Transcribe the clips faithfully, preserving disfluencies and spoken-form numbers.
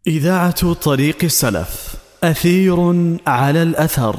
إذاعة طريق السلف، أثير على الأثر.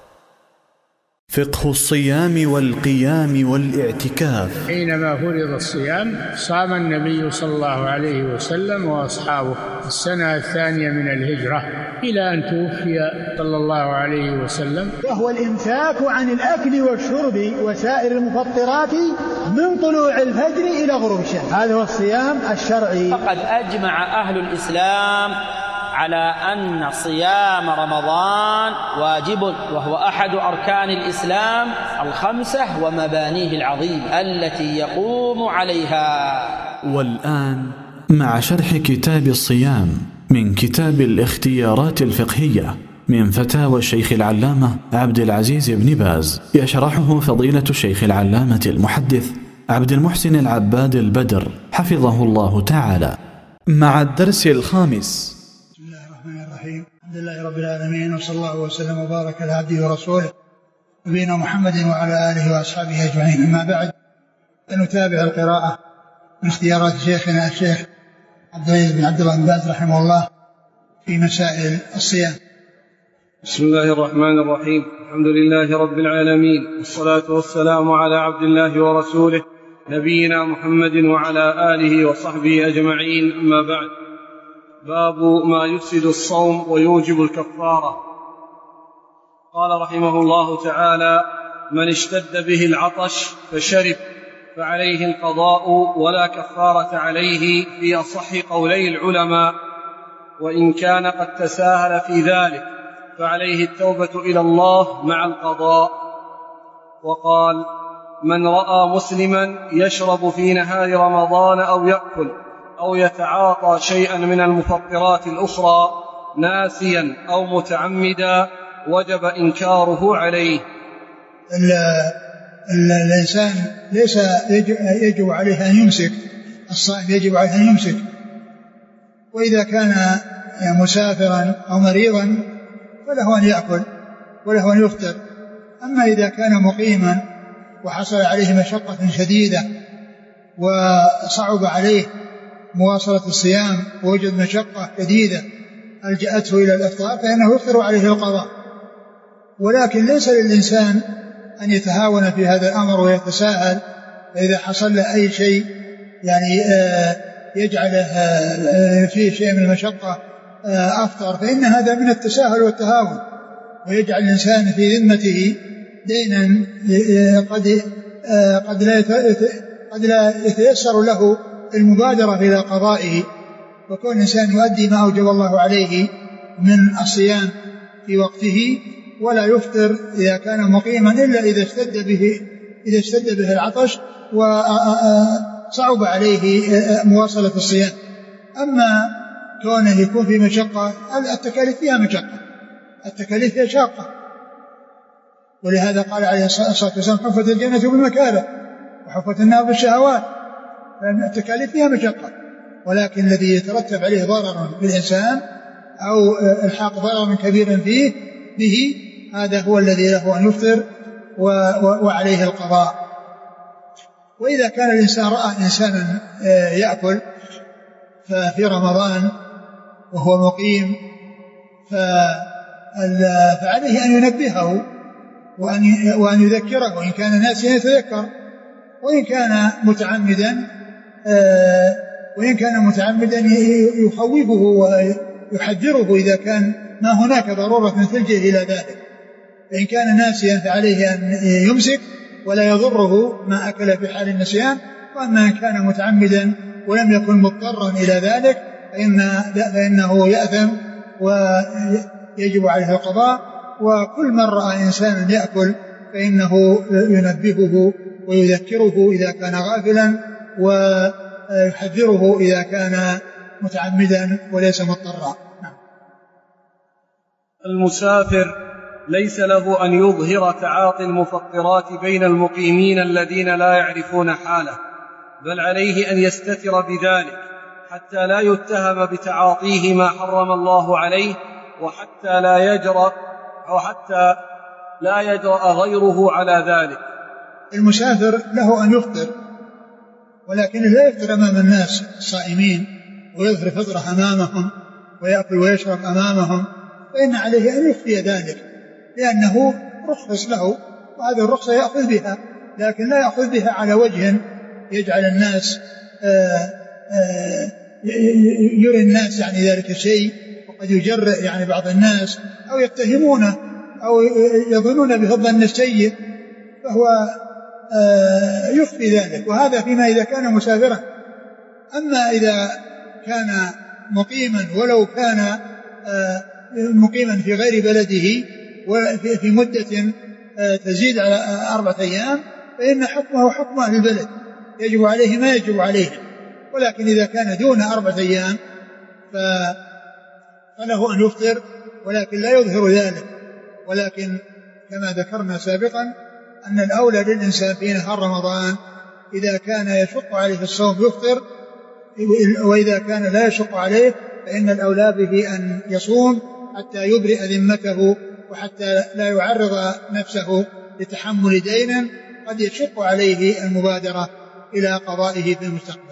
فقه الصيام والقيام والاعتكاف. حينما فرض الصيام صام النبي صلى الله عليه وسلم وأصحابه السنة الثانية من الهجرة إلى أن توفي صلى الله عليه وسلم، وهو الإمساك عن الأكل والشرب وسائر المفطرات من طلوع الفجر إلى غروب الشمس. هذا هو الصيام الشرعي. فقد أجمع أهل الإسلام على أن صيام رمضان واجب، وهو أحد أركان الإسلام الخمسة ومبانيه العظيمة التي يقوم عليها. والآن مع شرح كتاب الصيام من كتاب الاختيارات الفقهية من فتاوى الشيخ العلامة عبد العزيز بن باز، يشرحه فضيلة الشيخ العلامة المحدث عبد المحسن العباد البدر حفظه الله تعالى، مع الدرس الخامس. الحمد لله رب العالمين، وصلى الله وسلم وبارك على عبده ورسوله نبينا محمد وعلى آله وأصحابه أجمعين. أما بعد، نتابع القراءة من اختيارات شيخنا الشيخ عبد العزيز بن عبد الله بن باز رحمه الله في مسائل الصيام. بسم الله الرحمن الرحيم. الحمد لله رب العالمين، والصلاة والسلام على عبد الله ورسوله نبينا محمد وعلى آله وصحبه أجمعين. أما بعد، باب ما يفسد الصوم ويوجب الكفارة. قال رحمه الله تعالى: من اشتد به العطش فشرب فعليه القضاء ولا كفارة عليه في أصح قولي العلماء، وإن كان قد تساهل في ذلك فعليه التوبة إلى الله مع القضاء. وقال: من رأى مسلما يشرب في نهار رمضان أو يأكل أو يتعاطى شيئا من المفطرات الأخرى ناسيا أو متعمدا وجب إنكاره عليه. الإنسان ليس يجب عليه أن يمسك، الصائم يجب عليه أن يمسك، وإذا كان مسافرا أو مريضا فله أن يأكل وله أن يفطر. أما إذا كان مقيما وحصل عليه مشقة شديدة وصعب عليه مواصلة الصيام ووجد مشقة شديدة ألجأته إلى الإفطار فإنه يفطر عليه القضاء. ولكن ليس للإنسان أن يتهاون في هذا الأمر ويتساهل، فإذا حصل له أي شيء يعني يجعله فيه شيء من المشقة أفطر، فإن هذا من التساهل والتهاون، ويجعل الإنسان في ذمته دينا قد قد لا قد لا يتيسر له المبادرة إلى قضائه، وكون الإنسان يؤدي ما أوجب الله عليه من الصيام في وقته، ولا يفطر إذا كان مقيما إلا إذا اشتد به إذا اشتد به العطش وصعب عليه مواصلة الصيام. أما كونه يكون في مشقة، التكاليف فيها مشقة، التكاليف فيها شاقة، ولهذا قال عليه الصلاة والسلام: حفت الجنة بالمكاره وحفت النار بالشهوات. التكاليف فيها مشقة، ولكن الذي يترتب عليه ضرر بالإنسان أو الحاق ضرر كبير فيه به، هذا هو الذي له أن يفطر وعليه القضاء. وإذا كان الإنسان رأى إنسانا يأكل في رمضان وهو مقيم فعليه أن ينبهه وأن يذكره، وإن كان ناسيا يتذكر، وإن كان متعمدا وإن كان متعمدا يخوفه ويحذره إذا كان ما هناك ضرورة تلجئ إلى ذلك. فإن كان ناسيا فعليه أن يمسك ولا يضره ما أكل في حال النسيان، وأما إن كان متعمدا ولم يكن مضطرا إلى ذلك فإن فإنه يأثم ويجب عليه القضاء. وكل من رأى إنسانا يأكل فإنه ينبهه ويذكره إذا كان غافلا، ويحذره إذا كان متعمدا وليس مضطرا. المسافر ليس له أن يظهر تعاطي المفطرات بين المقيمين الذين لا يعرفون حاله، بل عليه أن يستتر بذلك حتى لا يتهم بتعاطيه ما حرم الله عليه، وحتى لا يجرأ أو حتى لا يجرأ غيره على ذلك. المسافر له أن يفطر، ولكن لا يفطر أمام الناس الصائمين ويظهر فطره أمامهم، ويأكل ويشرب أمامهم فإن عليه أن يخفي ذلك، لأنه رخص له وهذه الرخصة يأخذ بها، لكن لا يأخذ بها على وجه يجعل الناس آآ آآ يرى الناس يعني ذلك الشيء، وقد يجرئ يعني بعض الناس أو يتهمونه أو يظنون به الظن السيء، فهو يخفي ذلك، وهذا فيما إذا كان مسافرا. أما إذا كان مقيما ولو كان مقيما في غير بلده وفي مدة تزيد على أربعة أيام فإن حكمه حكم أهل البلد، يجب عليه ما يجب عليهم. ولكن إذا كان دون أربعة أيام فله أن يفطر، ولكن لا يظهر ذلك. ولكن كما ذكرنا سابقا أن الأولى للإنسان في نهار رمضان إذا كان يشق عليه الصوم يفطر، وإذا كان لا يشق عليه فإن الأولى به أن يصوم حتى يبرئ ذمته، وحتى لا يعرض نفسه لتحمل دين قد يشق عليه المبادرة إلى قضائه في المستقبل.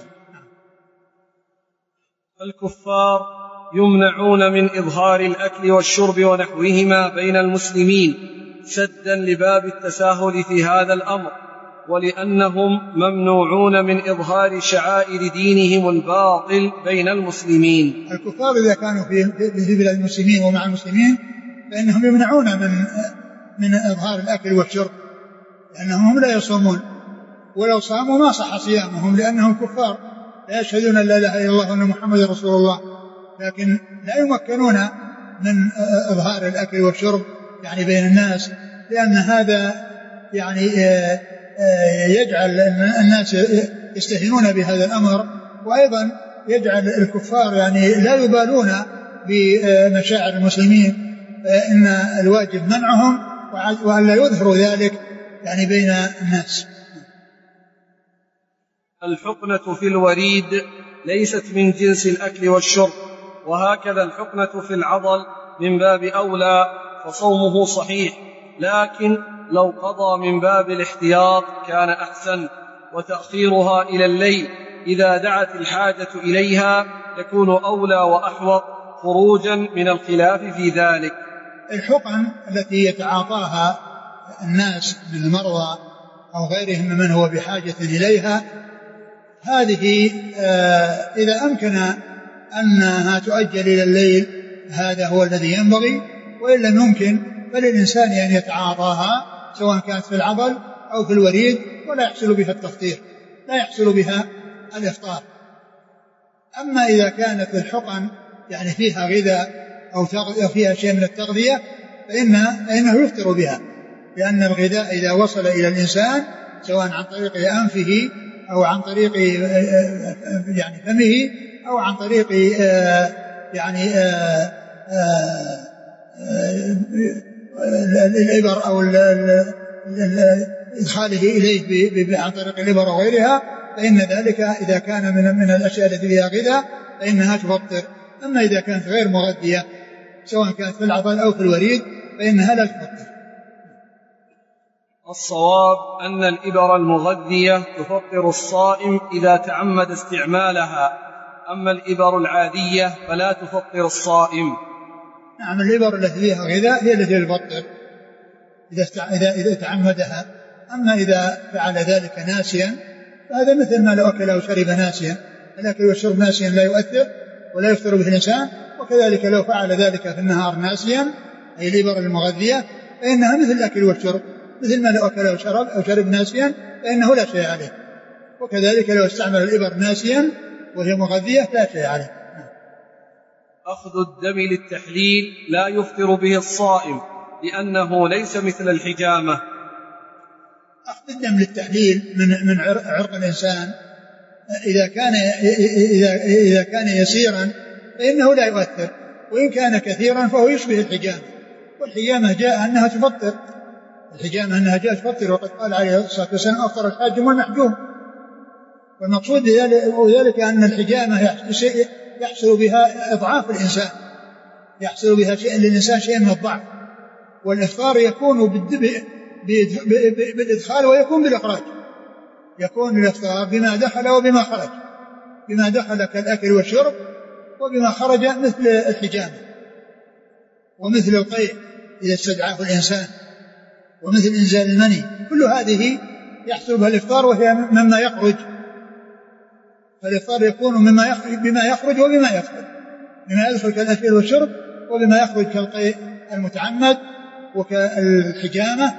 الكفار يمنعون من إظهار الأكل والشرب ونحوهما بين المسلمين سدا لباب التساهل في هذا الأمر، ولأنهم ممنوعون من إظهار شعائر دينهم الباطل بين المسلمين. الكفار إذا كانوا في بلاد المسلمين ومع المسلمين فإنهم يمنعون من من إظهار الأكل والشرب، لأنهم هم لا يصومون، ولو صاموا ما صح صيامهم لأنهم كفار لا يشهدون أن لا إله إلا الله وأن محمد رسول الله، لكن لا يمكنون من إظهار الأكل والشرب يعني بين الناس، لأن هذا يعني يجعل الناس يستهينون بهذا الأمر، وأيضا يجعل الكفار يعني لا يبالون بمشاعر المسلمين، إن الواجب منعهم وأن لا يظهروا ذلك يعني بين الناس. الحقنة في الوريد ليست من جنس الأكل والشرب، وهكذا الحقنة في العضل من باب أولى، فصومه صحيح، لكن لو قضى من باب الاحتياط كان أحسن، وتأخيرها إلى الليل إذا دعت الحاجة إليها يكون أولى وأحوط خروجا من الخلاف في ذلك. الحقن التي يتعاطاها الناس من المرضى أو غيرهم من هو بحاجة إليها هذه آه إذا أمكن أنها تؤجل إلى الليل هذا هو الذي ينبغي، وإن لم يمكن فللإنسان أن يتعاطاها سواء كانت في العضل أو في الوريد، ولا يحصل بها التفطير، لا يحصل بها الإفطار. أما إذا كانت الحقن يعني فيها غذاء أو فيها شيء من التغذية فإن فإنه يفطر بها، لأن الغذاء إذا وصل إلى الإنسان سواء عن طريق أنفه أو عن طريق يعني فمه أو عن طريق يعني الإبر أو إدخاله إليه عن طريق الإبر وغيرها، فإن ذلك إذا كان من من الأشياء التي فيها غذاء فإنها تفطر. أما إذا كانت غير مغذية سواء كانت في العضل أو في الوريد فإنها لا تفطر. الصواب أن الإبر المغذية تفطر الصائم إذا تعمد استعمالها، أما الإبر العادية فلا تفطر الصائم. نعم، الإبر التي فيها غذاء هي التي تفطر إذا إذا تعمدها. أما إذا فعل ذلك ناسيا فهذا مثل ما لو أكل أو شرب ناسيا، الأكل والشرب ناسيا لا يؤثر ولا يفطر به الإنسان، وكذلك لو فعل ذلك في النهار ناسيا أي الإبر المغذية فإنها مثل الأكل والشرب، مثل ما لو أكل أو شرب أو شرب ناسيا فإنه لا شيء عليه، وكذلك لو استعمل الإبر ناسيا وهي مغذية لا شيء عليه. أخذ الدم للتحليل لا يفطر به الصائم لأنه ليس مثل الحجامة. أخذ الدم للتحليل من من عرق الإنسان إذا كان إذا إذا كان يسيرا فإنه لا يؤثر، وإن كان كثيرا فهو يشبه الحجامة، والحجامة جاء أنها تفطر، الحجامة أنها جاء تفطر، وقد قال عليه الصلاة والسلام أفطر الحاجم والمحجوم. والمقصود بذلك أن الحجامة يحصل بها إضعاف الإنسان، يحصل بها شيء للإنسان شيء من الضعف، والإفطار يكون بالإدخال ويكون بالإخراج، يكون الإفطار بما دخل وبما خرج، بما دخل كالأكل والشرب وبما خرج مثل الحجامة ومثل القيء إذا استدعاه الإنسان ومثل إنزال المني، كل هذه يحصل بها الإفطار وهي مما يخرج، فالإفطار يكون مما يخرج بما يخرج وبما يدخل، بما يدخل كالأكل والشرب وبما يخرج كالقيء المتعمد وكالحجامة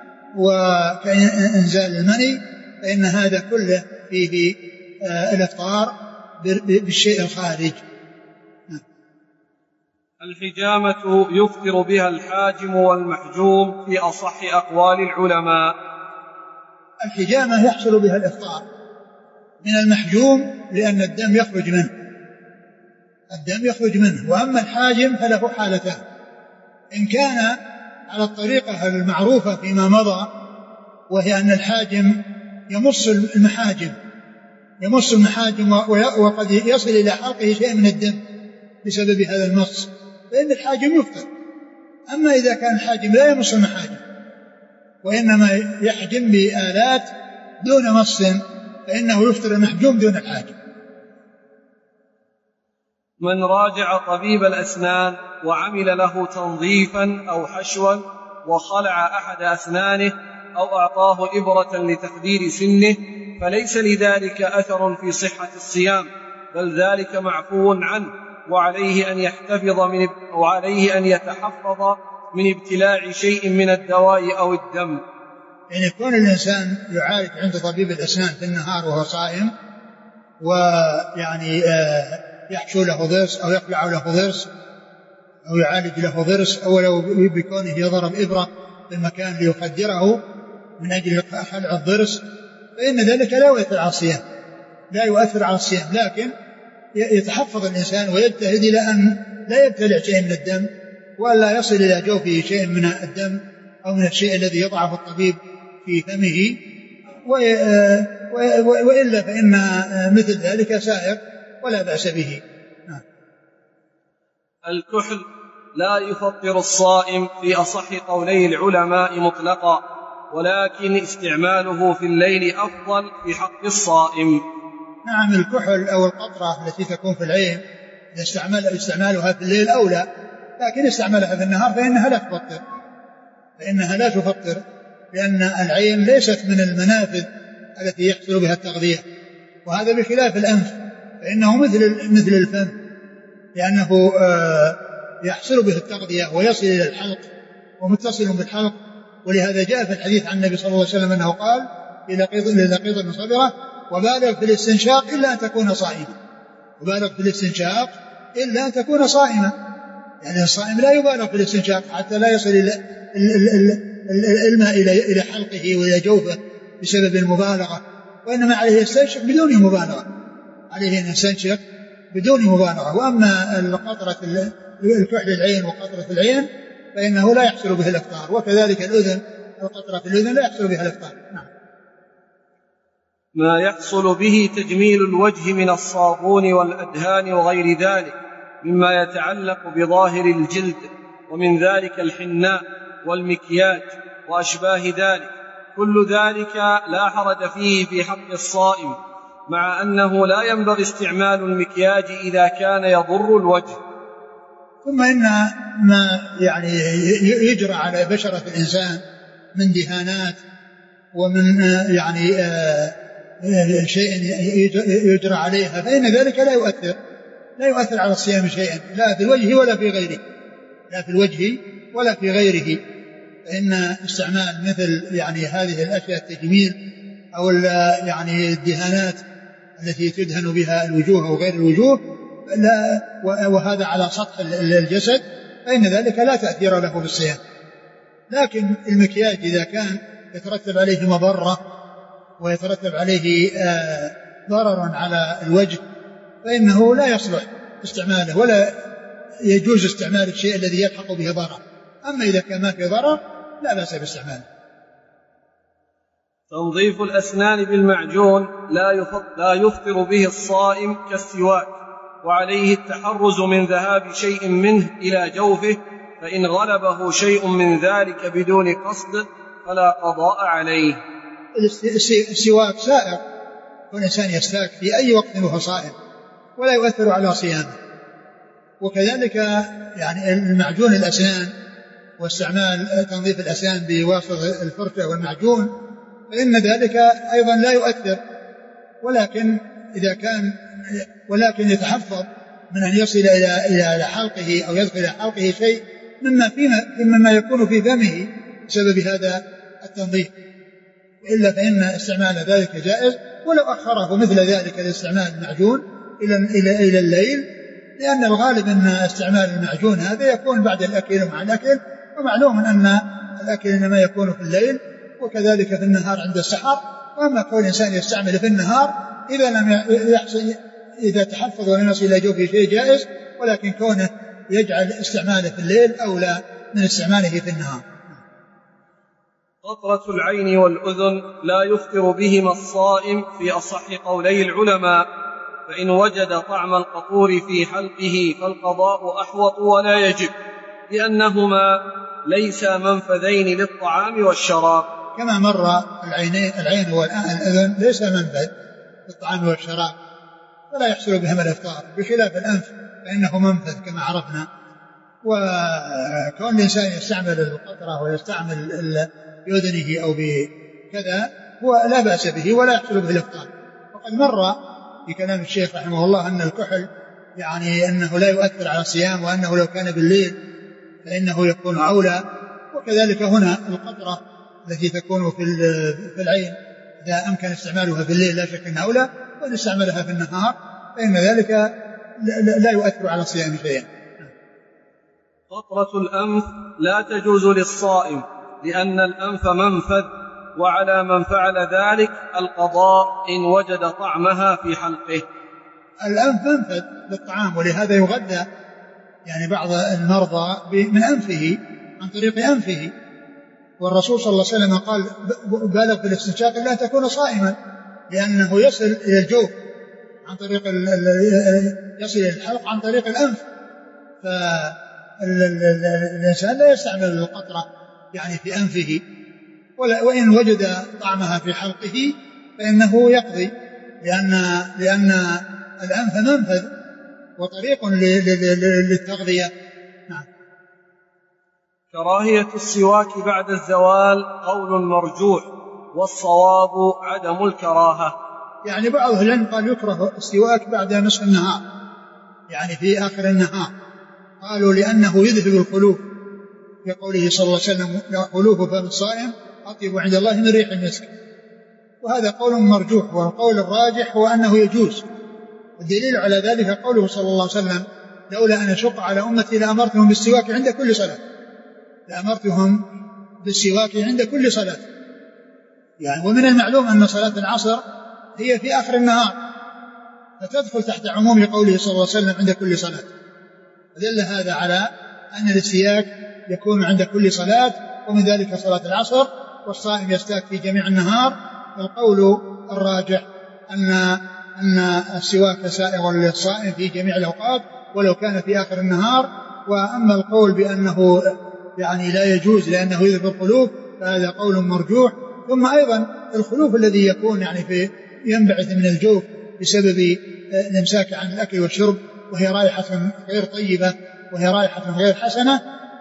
وكإنزال المني، فإن هذا كله فيه آه الإفطار بالشيء الخارج. الحجامة يفطر بها الحاجم والمحجوم في أصح أقوال العلماء. الحجامة يحصل بها الإفطار من المحجوم لأن الدم يخرج منه، الدم يخرج منه. وأما الحاجم فله حالتان: إن كان على الطريقة المعروفة فيما مضى، وهي أن الحاجم يمص المحاجم يمص المحاجم وقد يصل إلى حلقه شيء من الدم بسبب هذا المص، فإن الحاجم يفطر. أما إذا كان الحاجم لا يمص المحاجم وإنما يحجم بآلات دون مص، فإنه يفطر المحجوم دون الحاجم. من راجع طبيب الأسنان وعمل له تنظيفا أو حشوا وخلع أحد أسنانه أو أعطاه إبرة لتخدير سنه، فليس لذلك أثر في صحة الصيام، بل ذلك معفو عنه، وعليه أن يحتفظ من وعليه أن يتحفظ من ابتلاع شيء من الدواء أو الدم. يعني يكون الإنسان يعالج عند طبيب الأسنان في النهار وهو صائم، ويعني يحشو له ضرس أو يقلع له ضرس أو يعالج له ضرس، أو لو بكونه يضرب إبرة في المكان ليخدره من أجل خلع الضرس، فإن ذلك لا يؤثر على الصيام لا يؤثر على الصيام لكن يتحفظ الإنسان ويجتهد إلى أن لا يبتلع شيء من الدم، ولا يصل إلى جوفه شيء من الدم أو من الشيء الذي يضعه الطبيب في فمه، وإلا فإن مثل ذلك سائر ولا بأس به. الكحل لا يفطر الصائم في أصح قولي العلماء مطلقا، ولكن استعماله في الليل أفضل في حق الصائم. نعم، الكحل أو القطرة التي تكون في العين استعمال استعمالها في الليل أولى، لكن استعمالها في النهار فإنها لا تفطر فإنها لا تفطر لأن العين ليست من المنافذ التي يحصل بها التغذية، وهذا بخلاف الأنف فإنه مثل مثل الفم، لأنه يحصل به التغذية ويصل إلى الحلق ومتصل بالحلق. ولهذا جاء في الحديث عن النبي صلى الله عليه وسلم أنه قال: للقيط من صبرة وبالغ في الاستنشاق إلا أن تكون صائما وبالغ في الاستنشاق إلا أن تكون صائما. يعني الصائم لا يبالغ في الاستنشاق حتى لا يصل الماء إلى حلقه وإلى جوفه بسبب المبالغة، وإنما عليه يستنشق بدون مبالغة عليه أن يستنشق بدون مبالغة. وأما القطرة الكحل العين وقطرة العين فإنه لا يحصل به الإفطار، وكذلك الأذن القطرة في الأذن لا يحصل بها الإفطار. نعم. ما يحصل به تجميل الوجه من الصابون والأدهان وغير ذلك مما يتعلق بظاهر الجلد، ومن ذلك الحناء والمكياج وأشباه ذلك، كل ذلك لا حرج فيه في حق الصائم، مع أنه لا ينبغي استعمال المكياج إذا كان يضر الوجه. ثم إن ما يعني يجرى على بشرة الإنسان من دهانات ومن يعني شيء يجرى عليها فإن ذلك لا يؤثر لا يؤثر على الصيام شيئا، لا في الوجه ولا في غيره لا في الوجه ولا في غيره. فإن استعمال مثل يعني هذه الأشياء التجميل أو يعني الدهانات التي تدهن بها الوجوه أو غير الوجوه لا، وهذا على سطح الجسد، فإن ذلك لا تأثير له بالصيام. لكن المكياج إذا كان يترتب عليه مضرة ويترتب عليه ضرر على الوجه فإنه لا يصلح استعماله ولا يجوز استعمال الشيء الذي يلحق به ضرر. أما إذا كان ما في ضرر لا بأس باستعماله. تنظيف الأسنان بالمعجون لا يفطر به الصائم كالسواك، وعليه التحرز من ذهاب شيء منه إلى جوفه، فإن غلبه شيء من ذلك بدون قصد فلا قضاء عليه. السواك سائر، والإنسان يستاك في أي وقت وهو صائم ولا يؤثر على صيامه، وكذلك يعني المعجون الأسنان واستعمال تنظيف الأسنان بواسطة الفرشة والمعجون فإن ذلك أيضا لا يؤثر، ولكن إذا كان ولكن يتحفظ من أن يصل إلى إلى حلقه أو يدخل إلى حلقه شيء مما فيما مما يكون في فمه بسبب هذا التنظيف، إلا فإن استعمال ذلك جائز، ولو أخره مثل ذلك الاستعمال المعجون إلى إلى إلى الليل، لأن الغالب أن استعمال المعجون هذا يكون بعد الأكل ومع الأكل، ومعلوم أن الأكل إنما يكون في الليل وكذلك في النهار عند السحر. وأما كون الإنسان يستعمل في النهار إذا لم يحصل إذا تحفظ ولم يصل إلى جوفه شيء جائز، ولكن كونه يجعل استعماله في الليل أولى من استعماله في النهار. قطرة العين والأذن لا يفطر بهما الصائم في أصح قولي العلماء، فإن وجد طعم القطور في حلقه فالقضاء أحوط ولا يجب، لأنهما ليس منفذين للطعام والشراب. كما مر العينين العين والأذن ليس منفذ للطعام والشراب ولا يحصل بهما الإفطار، بخلاف الأنف فإنه منفذ كما عرفنا. وكون الإنسان يستعمل القطرة ويستعمل بأذنه أو بكذا هو لا بأس به ولا يحصل به الإفطار. وقد مر في كلام الشيخ رحمه الله أن الكحل يعني أنه لا يؤثر على الصيام، وأنه لو كان بالليل فإنه يكون أولى. وكذلك هنا القطرة التي تكون في العين إذا أمكن استعمالها في الليل لا شك أنها أولى، وإن استعملها في النهار فإن ذلك لا يؤثر على الصيام شيئا. قطرة الأنف لا تجوز للصائم لأن الأنف منفذ، وعلى من فعل ذلك القضاء إن وجد طعمها في حلقه. الأنف منفذ للطعام، ولهذا يغذى يعني بعض المرضى من أنفه عن طريق أنفه، والرسول صلى الله عليه وسلم قال بالغ في الاستنشاق لا تكون صائما، لأنه يصل إلى الجوف عن طريق يصل إلى الحلق عن طريق الأنف. فالإنسان لا يستعمل القطرة يعني في أنفه، وإن وجد طعمها في حلقه فإنه يقضي، لأن لأن الأنف منفذ وطريق للتغذية. نعم. كراهية السواك بعد الزوال قول مرجوح، والصواب عدم الكراهة. يعني بعض أهل العلم قال يكره السواك بعد نصف النهار، يعني في آخر النهار، قالوا لأنه يذهب الخلوف، في قوله صلى الله عليه وسلم خلوف فم الصائم أطيب عند الله من ريح المسك. وهذا قول مرجوح، والقول الراجح هو أنه يجوز. والدليل على ذلك قوله صلى الله عليه وسلم لولا أن أشق على أمتي لأمرتهم بالسواك عند كل صلاة، لأمرتهم بالسواك عند كل صلاة. يعني ومن المعلوم أن صلاة العصر هي في آخر النهار، فتدخل تحت عموم قوله صلى الله عليه وسلم عند كل صلاة. دل هذا على أن الاستياك يكون عند كل صلاة، ومن ذلك صلاة العصر، والصائم يستاك في جميع النهار. القول الراجح أن أن السواك سائغ للصائم في جميع الأوقات ولو كان في آخر النهار. وأما القول بأنه يعني لا يجوز لأنه يذهب الخلوف فهذا قول مرجوح. ثم أيضا الخلوف الذي يكون يعني في ينبعث من الجوف بسبب الامساك عن الأكل والشرب وهي رائحة غير طيبة وهي رائحة غير حسنة،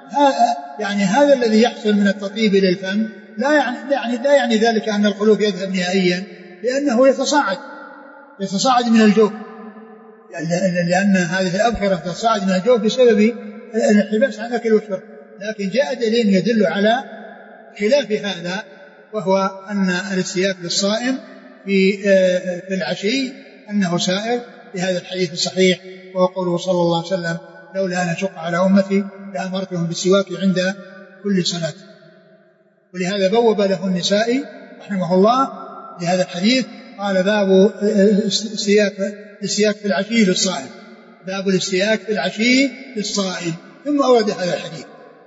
يعني هذا الذي يحصل من التطيب للفم لا يعني, يعني لا يعني ذلك أن الخلوف يذهب نهائيا، لأنه يتصاعد يتصاعد من الجوف، يعني لأن هذه الأبخرة تتصاعد من الجوف بسبب الانحباس عن الأكل والشرب. لكن جاء دليل يدل على خلاف هذا، وهو أن الاستياك للصائم في في العشي أنه سائر بهذا الحديث الصحيح، وهو قوله صلى الله عليه وسلم لولا أن أشق على أمتي لأمرتهم بالسواك عند كل صلاة. ولهذا بوب له النسائي رحمه الله لهذا الحديث، قال باب الاستياك الاستياك في العشي للصائم، باب الاستياك في العشي للصائم، ثم أورد هذا الحديث.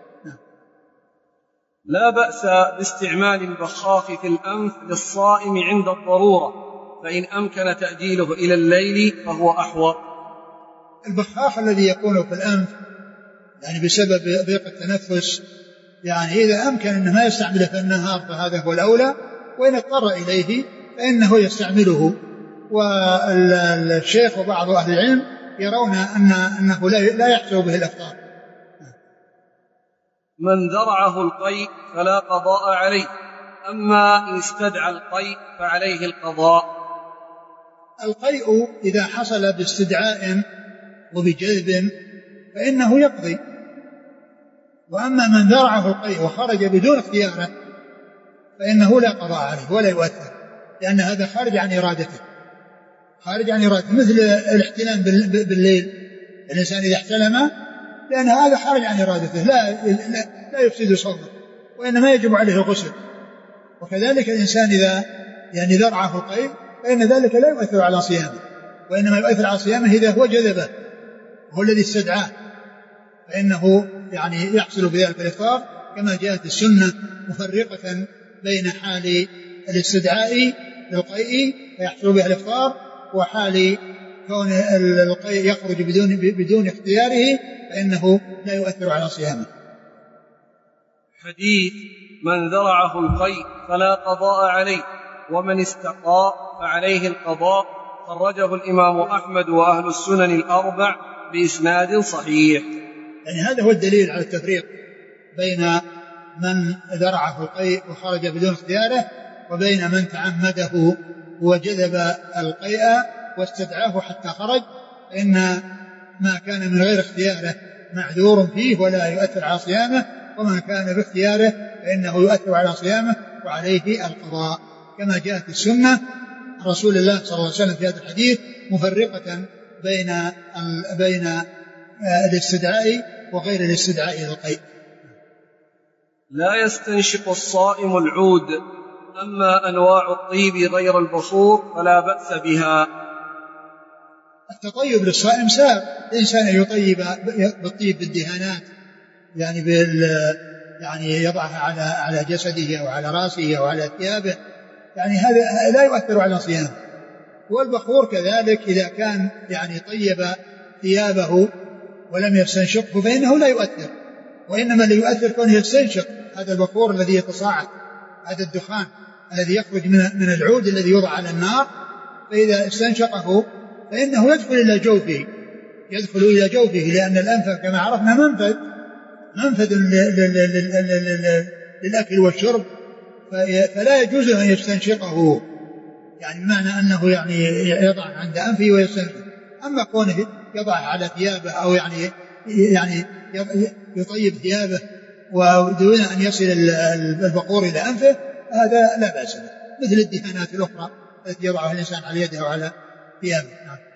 لا بأس باستعمال البخاخ في الأنف للصائم عند الضرورة، فإن أمكن تأجيله إلى الليل فهو أحوط. البخاخ الذي يكون في الأنف يعني بسبب ضيق التنفس، يعني إذا أمكن أنه ما يستعمله في النهار فهذا هو الأولى، وإن اضطر إليه فإنه يستعمله. والشيخ وبعض أهل العلم يرون أن أنه لا يحصل به الإفطار. من ذرعه القيء فلا قضاء عليه، أما إن استدعى القيء فعليه القضاء. القيء إذا حصل باستدعاء وبجذب فإنه يقضي، وأما من ذرعه القيء وخرج بدون اختياره فإنه لا قضاء عليه ولا يؤثر، لأن هذا خارج عن إرادته، خارج عن إرادته، مثل الاحتلام بالليل، الإنسان إذا احتلم لأن هذا خارج عن إرادته لا, لا, لا يفسد صومه وإنما يجب عليه الغسل. وكذلك الإنسان إذا يعني ذرعه القيء فإن ذلك لا يؤثر على صيامه، وإنما يؤثر على صيامه إذا هو جذبه هو الذي استدعاه، فإنه يعني يحصل بذلك الإفطار، كما جاءت السنة مفرقة بين حال الاستدعاء للقيء فيحصل بها الإفطار وحال كون القيء يخرج بدون, بدون اختياره فإنه لا يؤثر على صيامه. حديث من ذرعه القيء فلا قضاء عليه ومن استقاء فعليه القضاء خرجه الإمام أحمد وأهل السنن الأربع بإسناد صحيح. يعني هذا هو الدليل على التفريق بين من ذرعه القيء وخرج بدون اختياره وبين من تعمده وجذب القيء واستدعاه حتى خرج، فإن ما كان من غير اختياره معذور فيه ولا يؤثر على صيامه، وما كان باختياره فإنه يؤثر على صيامه وعليه القضاء، كما جاءت السنة رسول الله صلى الله عليه وسلم في هذا الحديث مفرقة بين بين الاستدعاء وغير الاستدعاء للقيء. لا يستنشق الصائم العود، أما أنواع الطيب غير البخور فلا بأس بها. التطيب للصائم سائر، الإنسان يطيب بالطيب بالدهانات، يعني بال يعني يضعها على على جسده أو على رأسه أو على ثيابه، يعني هذا لا يؤثر على صيامه. والبخور كذلك إذا كان يعني طيب ثيابه ولم يستنشقه فإنه لا يؤثر، وإنما اللي يؤثر كونه يستنشق هذا البخور الذي يتصاعد، هذا الدخان الذي يخرج من من العود الذي يوضع على النار، فإذا استنشقه فإنه يدخل إلى جوفه، يدخل إلى جوفه، لأن الأنف كما عرفنا منفذ منفذ للأكل والشرب، فلا يجوز أن يستنشقه، يعني بمعنى أنه يعني يضع عند أنفه ويستنشق. أما كونه يضع على ثيابه أو يعني يعني يطيب ثيابه ودون أن يصل البخور إلى أنفه هذا لا بأس به، مثل الدهانات الأخرى التي يضعها الإنسان على يده وعلى ثيابه.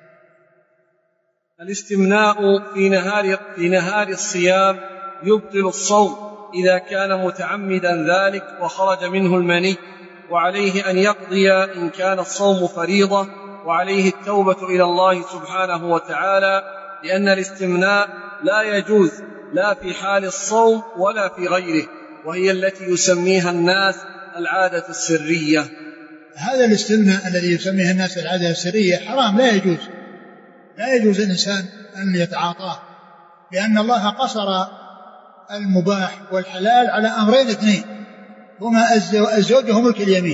الاستمناء في نهار في نهار الصيام يبطل الصوم إذا كان متعمدا ذلك وخرج منه المني، وعليه أن يقضي إن كان الصوم فريضة، وعليه التوبة إلى الله سبحانه وتعالى، لأن الاستمناء لا يجوز لا في حال الصوم ولا في غيره، وهي التي يسميها الناس العادة السرية. هذا الاستمناء الذي يسميها الناس العادة السرية حرام، لا يجوز، لا يجوز الإنسان أن يتعاطاه، لأن الله قصر المباح والحلال على أمرين اثنين، هما الزوج وملك اليمين،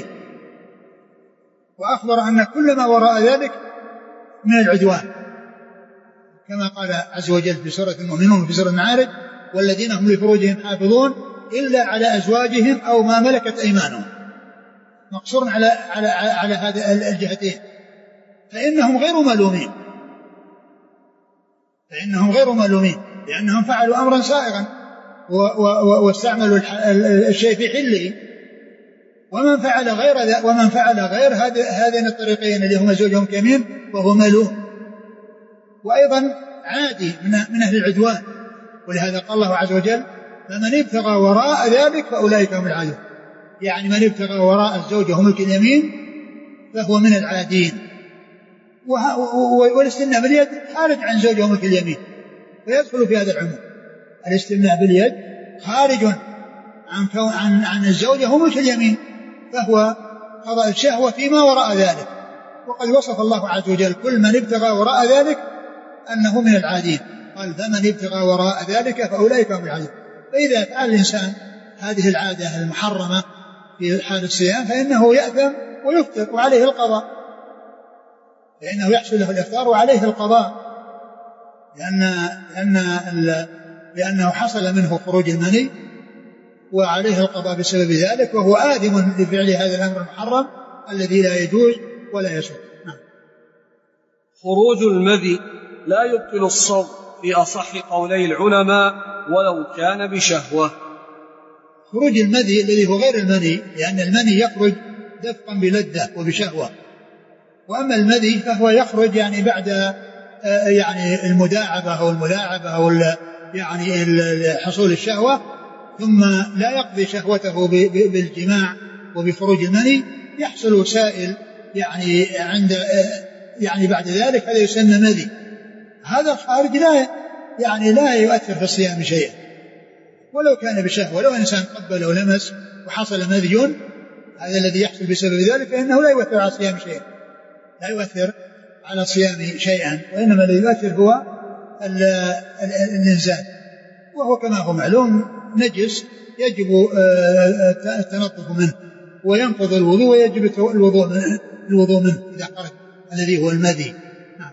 وأخبر أن كل ما وراء ذلك من العدوان، كما قال عز وجل في سورة المؤمنون في سورة المعارج: والذين هم لفروجهم حافظون إلا على أزواجهم أو ما ملكت أيمانهم، مقصور على على على هذه الجهتين، فإنهم غير ملومين، فإنهم غير ملومين لأنهم فعلوا أمرا سائغا واستعملوا الشيء في حله. ومن فعل غير ذا ومن فعل غير هذين الطريقين اللي هما زوجهم كمين وهو ملوم، وأيضا عادي من أهل العدوان. ولهذا قال الله عز وجل: فمن ابتغى وراء ذلك فأولئك هم العادون، يعني من ابتغى وراء الزوج وملك اليمين فهو من العادين. والاستمناء باليد خارج عن زوج وملك اليمين فيدخل في هذا العموم. الاستمناء باليد خارج عن عن عن الزوجة وملك اليمين، فهو قضاء الشهوة فيما وراء ذلك. وقد وصف الله عز وجل كل من ابتغى وراء ذلك أنه من العادين، قال: فمن ابتغى وراء ذلك فأولئك هم العادون. فإذا فعل الإنسان هذه العادة المحرمة في حال الصيام فإنه يأثم ويفطر وعليه القضاء، فإنه يحصل له الإفطار وعليه القضاء، لأن لأن لأنه حصل منه خروج المني وعليه القضاء بسبب ذلك، وهو آثم لفعل هذا الأمر المحرم الذي لا يجوز ولا يسوء. نعم. خروج المذي لا يبطل الصوم في أصح قولي العلماء ولو كان بشهوة. خروج المذي الذي هو غير المني، لأن المني يخرج دفقا بلذة وبشهوة، وأما المذي فهو يخرج يعني بعد يعني المداعبة أو الملاعبة أو يعني حصول الشهوة، ثم لا يقضي شهوته بالجماع وبخروج المني، يحصل سائل يعني عند يعني بعد ذلك، هذا يسمى مذي. هذا الخارج لا يعني لا يؤثر في الصيام شيئا ولو كان بشهوة. لو إنسان قبل أو لمس وحصل مذي، هذا الذي يحصل بسبب ذلك، فإنه لا يؤثر على الصيام شيئا، لا يؤثر على الصيام شيئا، وإنما الذي يؤثر هو الإنزال، وهو كما هو معلوم نجس يجب التنظف منه وينقض الوضوء ويجب الوضوء منه, الوضوء منه إذا خرج الذي هو المذي. نعم.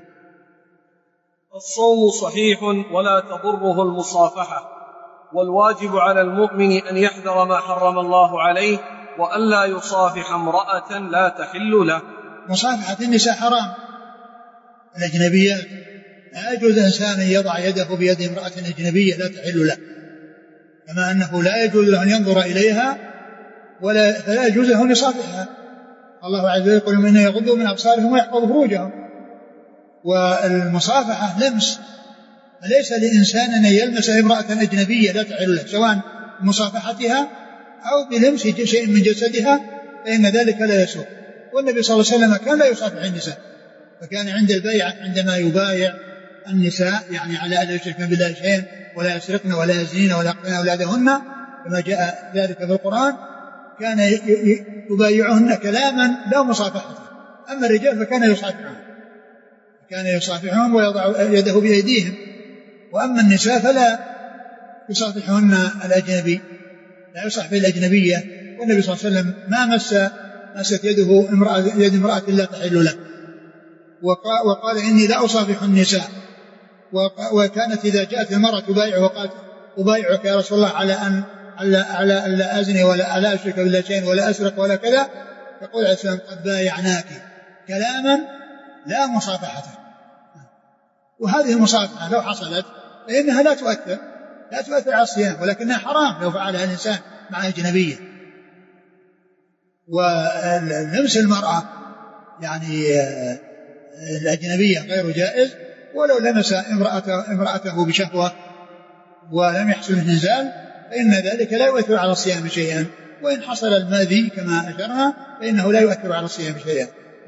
الصوم صحيح ولا تضره المصافحة، والواجب على المؤمن أن يحذر ما حرم الله عليه وألا يصافح امرأة لا تحل له. مصافحة النساء حرام، الأجنبيات، لا يجوز إنسان أن يضع يده بيد امرأة أجنبية لا تحل له، كما أنه لا يجوز له أن ينظر إليها ولا فلا يجوز له أن يصافحها. الله عز وجل يقول إن يغضوا من أبصارهم ويحفظوا فروجهم. والمصافحة لمس، فليس لإنسان أن يلمس امرأة أجنبية لا تحل له، سواء بمصافحتها أو بلمس شيء من جسدها، فإن ذلك لا يسوء. والنبي صلى الله عليه وسلم كان لا يصافح النساء، فكان عند البيع عندما يبايع النساء يعني على أن يشركن بالله شيئا ولا يسرقن ولا يزنين ولا يقتلن أولادهن كما جاء ذلك في القرآن، كان يبايعهن كلاما لا مصافحة. أما الرجال فكان يصافحهم كان يصافحهم ويضع يده بأيديهم، وأما النساء فلا يصافحهن الأجنبي، لا يصافح الأجنبية. والنبي صلى الله عليه وسلم ما مس مست يده امرأة يد امرأة لا تحل له، وقال إني لا أصافح النساء. وكانت إذا جاءت المرأة تبايعه وقالت أبايعك يا رسول الله على أن على على أن لا أزني ولا لا أشرك بالله شيئا ولا أسرق ولا كذا، يقول عليه السلام قد بايعناك كلاما لا مصافحة. وهذه المصافحة لو حصلت فإنها لا تؤثر لا تؤثر على الصيام، ولكنها حرام لو فعلها الإنسان مع أجنبية. ولمس المرأة يعني الأجنبية غير جائز، ولو لمس امرأته, امرأته بشهوة ولم يحصل الإنزال فإن ذلك لا يؤثر على الصيام شيئا، وإن حصل المذي كما أشرنا فإنه لا يؤثر على الصيام شيئا.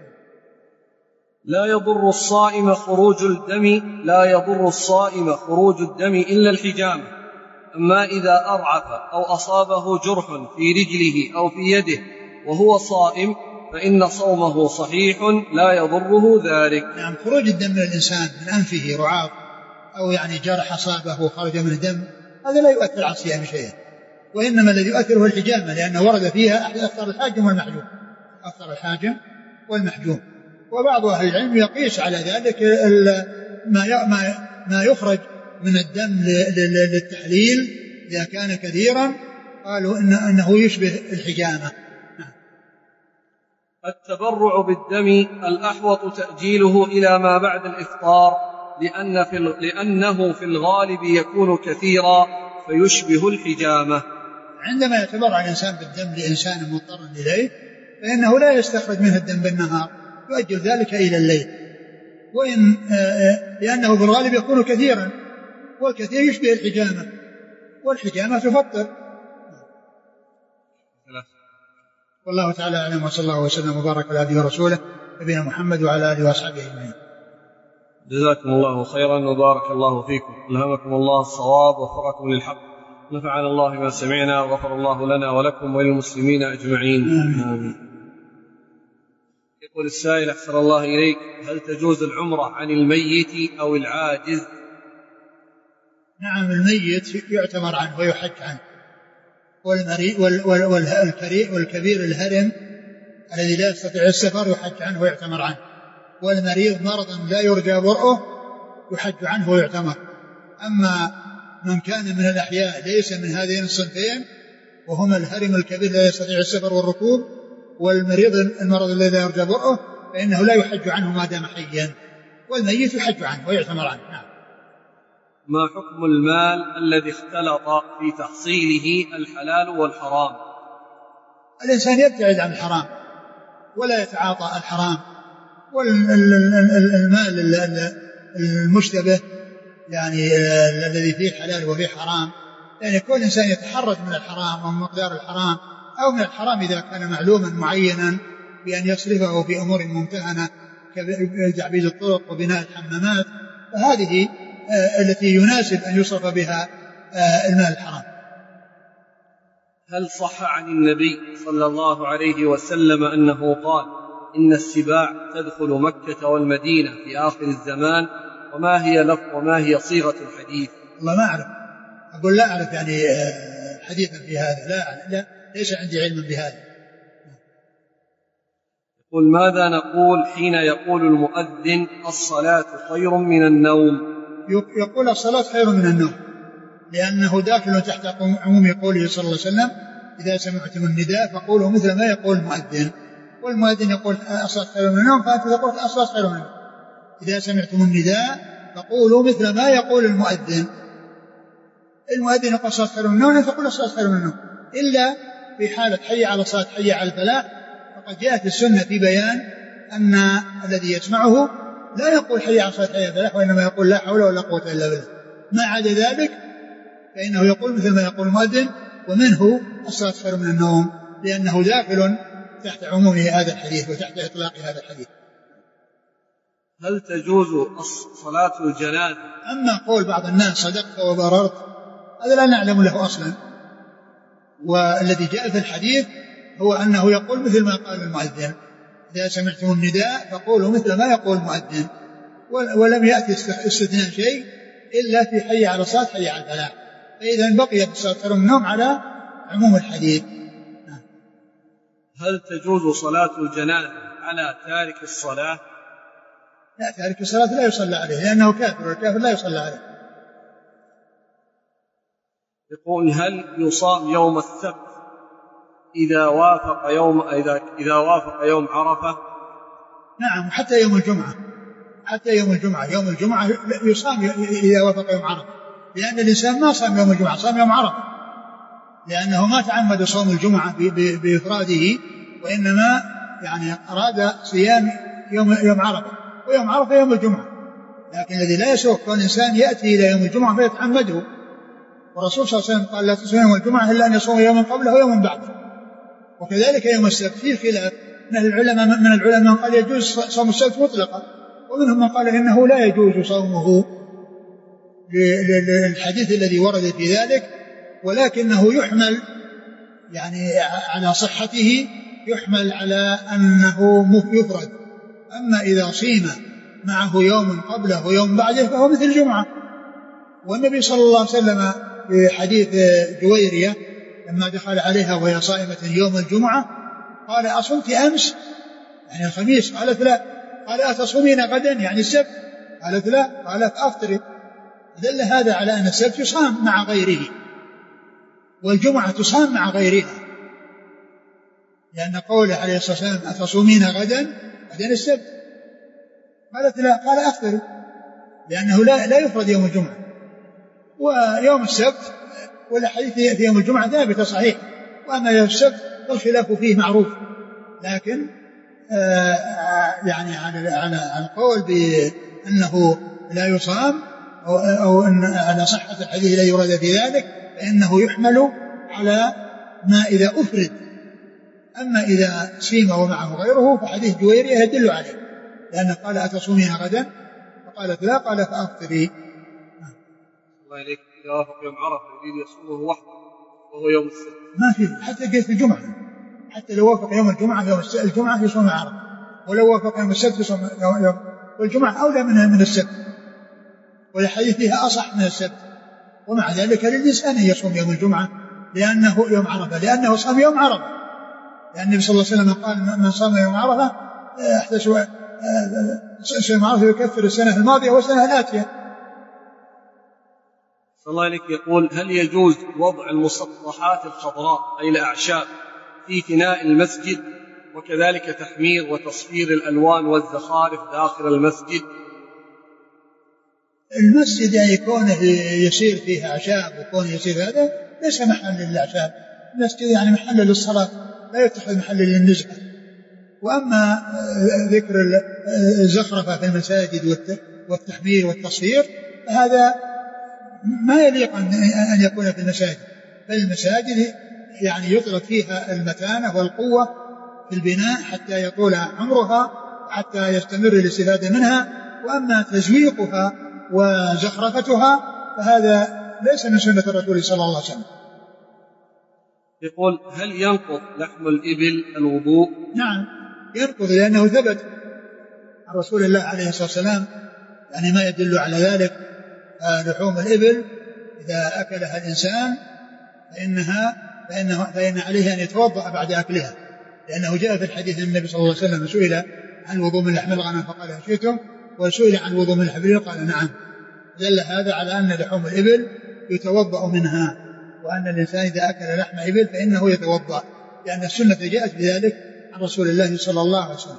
لا يضر الصائم خروج الدم لا يضر الصائم خروج الدم إلا الحجامة. أما إذا أرعف أو أصابه جرح في رجله أو في يده وهو صائم فإن صومه صحيح لا يضره ذلك. نعم. خروج الدم من الإنسان من أنفه رعاف أو يعني جرح أصابه خرج من الدم هذا لا يؤثر على الصيام شيئا، وإنما الذي يؤثر هو الحجامة، لأنه ورد فيها أفطر الحاجم والمحجوم أفطر الحاجم والمحجوم. وبعض أهل العلم يقيس على ذلك ما ما يخرج من الدم للتحليل إذا كان كثيرا، قالوا إن أنه يشبه الحجامة. التبرع بالدم الأحوط تأجيله إلى ما بعد الإفطار، لأن في لأنه في الغالب يكون كثيرا فيشبه الحجامة. عندما يتبرع الإنسان بالدم لإنسان مضطر إليه فإنه لا يستخرج منه الدم بالنهار، يؤجل ذلك إلى الليل، وإن لأنه في الغالب يكون كثيرا، والكثير يشبه الحجامة، والحجامة تفطر. والله تعالى أعلم، وصلى الله وسلم وبارك على عبده ورسوله نبينا محمد وعلى آله وأصحابه أجمعين. جزاكم الله خيرا وبارك الله فيكم، ألهمكم الله الصواب ووفقكم للحق، نفعنا الله ما سمعنا وغفر الله لنا ولكم وللمسلمين أجمعين. آمين. يقول السائل أحسن الله إليك، هل تجوز العمرة عن الميت أو العاجز؟ نعم، الميت يعتمر عنه ويحج عنه، والكبير الهرم الذي لا يستطيع السفر يحج عنه ويعتمر عنه، والمريض مرضا لا يرجى برؤه يحج عنه ويعتمر. أما من كان من الأحياء ليس من هذين الصنفين وهما الهرم الكبير لا يستطيع السفر والركوب والمريض المرض الذي لا يرجى برؤه فإنه لا يحج عنه ما دام حيا، والميت يحج عنه ويعتمر عنه. نعم. ما حكم المال الذي اختلط في تحصيله الحلال والحرام؟ الإنسان يبتعد عن الحرام ولا يتعاطى الحرام، والمال المشتبه يعني الذي فيه حلال وفيه حرام، يعني كل إنسان يتحرز من الحرام ومن مقدار الحرام أو من الحرام إذا كان معلوما معينا بأن يصرفه في أمور ممتهنة كتعبيد الطرق وبناء الحمامات، فهذه التي يناسب أن يصرف بها المال الحرام. هل صح عن النبي صلى الله عليه وسلم أنه قال إن السباع تدخل مكة والمدينة في آخر الزمان؟ وما هي لفظ وما هي صيغة الحديث؟ والله ما أعرف، أقول لا أعرف يعني حديثا في هذا، لا, لا ليس عندي علم بهذا. يقول ماذا نقول حين يقول المؤذن الصلاة خير من النوم؟ يقول الصلاة خير من النوم لأنه داخل تحت عموم قوله صلى الله عليه وسلم إذا سمعتم النداء فقولوا مثل ما يقول المؤذن، والمؤذن يقول الصلاة خير من النوم فأنت تقول الصلاة خير من النوم. إذا سمعتم النداء فقولوا مثل ما يقول المؤذن، المؤذن يقول الصلاة خير من النوم تقول الصلاة خير من النوم، إلا في حالة حي على الصلاة حي على الفلاح، فقد جاءت السنة في بيان أن الذي يسمعه لا يقول حي على الصلاة حي على الفلاح وإنما يقول لا حول ولا قوة إلا بالله، ما عدا ذلك فإنه يقول مثل ما يقول المؤذن، ومنه الصلاة خير من النوم لأنه داخل تحت عموم هذا الحديث وتحت إطلاق هذا الحديث. هل تجوز صلاة الجنازة؟ أما قول بعض الناس صدقت وبررت هذا لا نعلم له أصلا، والذي جاء في الحديث هو أنه يقول مثل ما قال المؤذن إذا سمعتم النداء فقولوا مثل ما يقول المؤذن، ولم يأتي استثناء شيء إلا في حي على الصلاة حي على الفلاح، فإذا بقيت الصلاة خير من النوم على عموم الحديث. هل تجوز صلاة الجنازة على تارك الصلاة؟ لا، تارك الصلاة لا يصلى عليه لأنه كافر، والكافر لا يصلى عليه. يقول هل يصام يوم السبت إذا وافق يوم إذا إذا وافق يوم عرفة؟ نعم، حتى يوم الجمعة، حتى يوم الجمعة يوم الجمعة يصام إذا وافق يوم عرفة، لأن الإنسان ما صام يوم الجمعة، صام يوم عرفة، لأنه ما تعمد صوم الجمعة بإفراده، وإنما يعني أراد صيام يوم يوم عرفة، ويوم عرفة يوم الجمعة. لكن الذي لا يسوق كون الإنسان يأتي إلى يوم الجمعة فيتعمده، والرسول صلى الله عليه وسلم قال لا تصوم يوم الجمعة إلا أن يصوم يوما قبله ويوما بعده. وكذلك يوم السبت فيه خلاف من العلماء، من العلماء من قال يجوز صوم السبت مطلقا، ومنهم من قال إنه لا يجوز صومه للحديث الذي ورد في ذلك، ولكنه يحمل يعني على صحته، يحمل على أنه يفرد. أما إذا صيم معه يوم قبله ويوم بعده فهو مثل الجمعة. والنبي صلى الله عليه وسلم في حديث جويرية لما دخل عليها وهي صائمة يوم الجمعة قال أصمت أمس يعني الخميس؟ قالت لا. قال أتصومين غدا يعني السبت؟ قالت لا. قال فأفطري. دل هذا على أن السبت يصام مع غيره والجمعة تصام مع غيرها، لأن قوله عليه الصلاة والسلام أتصومين غدا؟ غدا السبت. قالت لا. قال أفطري، لأنه لا, لا يفرد يوم الجمعة، ويوم السبت والحديث في يوم الجمعة ثابت صحيح، وأما يوم السبت الخلاف فيه معروف. لكن آه يعني على على القول بأنه لا يصام أو, أو أن على صحة الحديث لا يراد في ذلك، فإنه يحمل على ما إذا أفرد. أما إذا صيم ومعه غيره فحديث جويرية يدل عليه، لأنه قال أتصومين غدا؟ فقالت لا. قال فأفطري. الله إليك، إذا وافق يوم عرفة يريد يصومه وحده وهو يوم السبت ما في، حتى قيس الجمعة، حتى لو وافق يوم الجمعة يوم الجمعة يصوم عرفة، ولو وافق يوم السبت يصوم يوم، والجمعة أولى من من السبت، والحديث فيها أصح من السبت. ومع ذلك للإنسان أن يصوم يوم الجمعة لأنه يوم عرفة، لأنه صام يوم عرفة، لأن النبي صلى الله عليه وسلم قال من صام يوم عرفة شيء معروف يكفر السنة الماضية والسنة الآتية. صلى الله عليك يقول: هل يجوز وضع المسطحات الخضراء أي الأعشاب في فناء المسجد، وكذلك تحمير وتصفير الألوان والزخارف داخل المسجد؟ المسجد يعني كونه يصير فيه أعشاب وكونه يصير هذا ليس محل للأعشاب. المسجد يعني محل للصلاة، لا يتخذ محل للنزهة. وأما ذكر الزخرفة في المساجد والتحمير والتصفير هذا ما يليق أن يكون في المساجد، بل المساجد يعني يطلق فيها المتانة والقوة في البناء حتى يطول عمرها حتى يستمر الاستفادة منها. وأما تزويقها وزخرفتها فهذا ليس من سنة الرسول صلى الله عليه وسلم. يقول: هل ينقض لحم الإبل الوضوء؟ نعم ينقض، لأنه ثبت عن رسول الله عليه الصلاة والسلام يعني ما يدل على ذلك. لحوم الإبل إذا أكلها الإنسان فإنها فإنه فإن عليه أن يتوضأ بعد أكلها، لأنه جاء في الحديث النبي صلى الله عليه وسلم سئل عن وضوء من لحم الغنم فقال هل شئتم، وسئل عن وضوء من لحم الإبل قال نعم. دل هذا على أن لحوم الإبل يتوضأ منها، وأن الإنسان إذا أكل لحم إبل فإنه يتوضأ، لأن السنة جاءت بذلك عن رسول الله صلى الله عليه وسلم.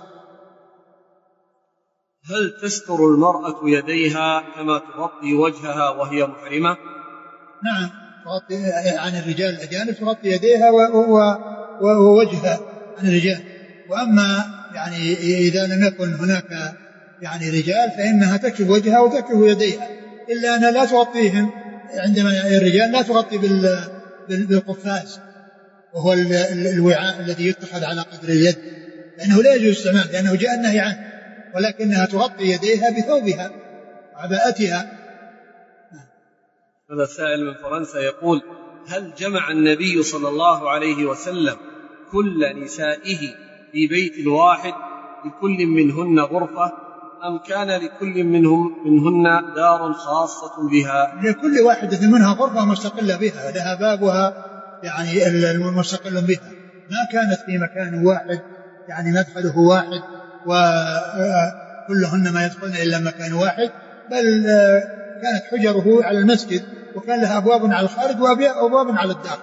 هل تستر المرأة يديها كما تغطي وجهها وهي محرمة؟ نعم تغطي عن الرجال الأجانب، تغطي يديها ووجهها عن الرجال. وأما يعني إذا لم يكن هناك يعني رجال فإنها تكشف وجهها وتكشف يديها، إلا أنها لا تغطيهم. عندما الرجال لا تغطي بالقفاز وهو الوعاء الذي يتخذ على قدر اليد، لأنه لا يجوز استعماله لأنه جاء النهي عنه، ولكنها تغطي يديها بثوبها وعباءتها. هذا سائل من فرنسا يقول: هل جمع النبي صلى الله عليه وسلم كل نسائه في بيت واحد لكل منهن غرفة، أم كان لكل منهم منهن دار خاصة بها؟ لكل واحدة منها غرفة مستقلة بها، لها بابها يعني المستقل بها، ما كانت في مكان واحد يعني مدخله واحد وكلهن ما يدخلن إلا مكان واحد، بل كانت حجره على المسجد وكان لها أبواب على الخارج وأبواب على الدار.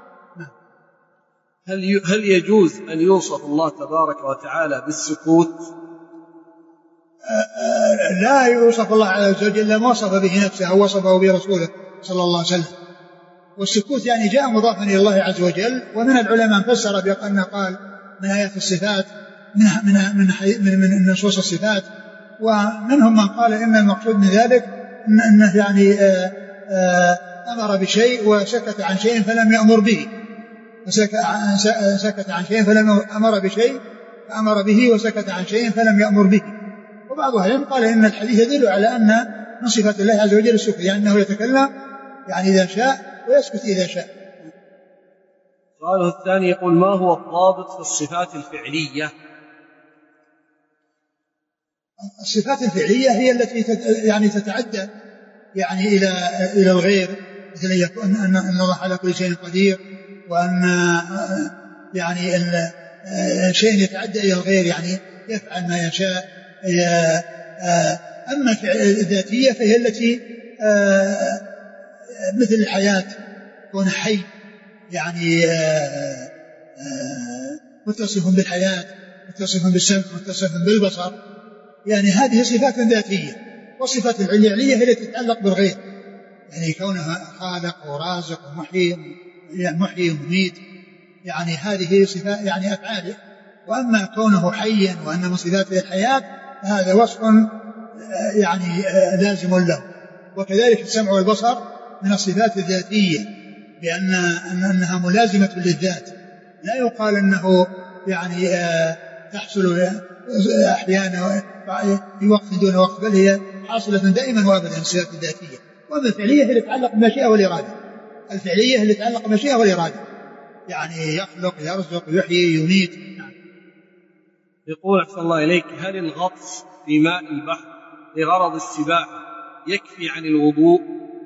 هل هل يجوز أن يوصف الله تبارك وتعالى بالسكوت؟ لا يوصف الله عز وجل إلا ما وصف به نفسه أو وصفه به رسوله صلى الله عليه وسلم. والسكوت يعني جاء مضافا إلى الله عز وجل، ومن العلماء فسر بأن قال من آيات الصفات من من من من نصوص الصفات، ومنهم من قال إن المقصود من ذلك أنه يعني آآ آآ أمر بشيء وسكت عن شيء فلم يأمر به، سكت عن شيء فلم أمر بشيء فأمر به وسكت عن شيء فلم يأمر به. وبعض أهل العلم قال إن الحديث يدل على أن من صفات الله عز وجل السكوت، يعني أنه يتكلم يعني إذا شاء ويسكت إذا شاء. سؤاله الثاني يقول: ما هو الضابط في الصفات الفعلية؟ الصفات الفعلية هي التي يعني تتعدى يعني إلى إلى الغير، مثل أن يكون أن الله على كل شيء قدير، وأن يعني شيء يتعدى إلى الغير يعني يفعل ما يشاء. أما الذاتية فهي التي مثل الحياة، كون حي يعني متصف بالحياة، متصف بالسمع، متصف بالبصر، يعني هذه صفات ذاتية. والصفات العلية هي التي تتعلق بالغير، يعني كونها خالق ورازق ومحيي محيي ومميت، يعني هذه صفات يعني أفعاله. وأما كونه حيا وأن من صفاته الحياة هذا وصف يعني لازم له. وكذلك السمع والبصر من الصفات الذاتية، بأن أنها ملازمة للذات، لا يقال أنه يعني تحصل أحيانا في وقت دون وقت، بل هي حاصلة دائما وابدا الصفات الذاتية. وأما الفعلية هي اللي تتعلق بالمشيئة والإرادة، الفعلية اللي تتعلق بالمشيئة والإرادة، يعني يخلق يرزق يحيي يميت. يقول أحسن الله إليك: هل الغطس في ماء البحر لغرض السباحة يكفي عن الوضوء؟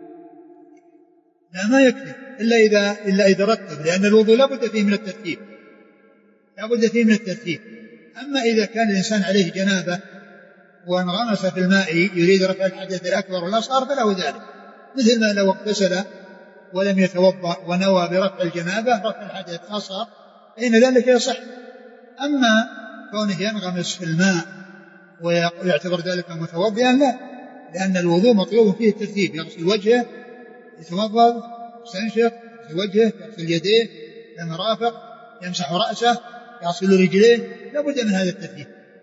لا ما يكفي إلا إذا إلا إذا رتب، لأن الوضوء لا بد فيه من الترتيب، لا بد فيه من الترتيب. أما إذا كان الإنسان عليه جنابة وانغمس في الماء يريد رفع الحدث الأكبر والأصغر فله ذلك، مثل ما لو اغتسل ولم يتوضأ ونوى برفع الجنابة رفع الحدث الأصغر فإن ذلك يصح. أما كونه ينغمس في الماء ويعتبر ذلك متوضئا لا، لأن الوضوء مطلوب فيه الترتيب، يغسل وجهه يتوضأ يستنشق يغسل وجهه يغسل يديه المرافق يمسح رأسه يغسل رجليه، لا بد من هذا الترتيب.